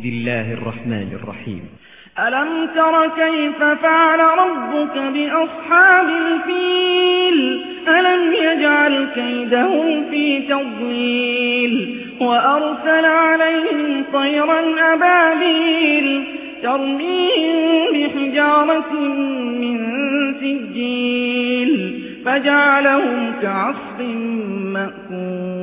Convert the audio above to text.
بسم الله الرحمن الرحيم. ألم تر كيف فعل ربك بأصحاب الفيل ألم يجعل كيدهم في تضليل وأرسل عليهم طيرا أبابيل ترميهم بحجارة من سجيل فجعلهم كعصف مأكول.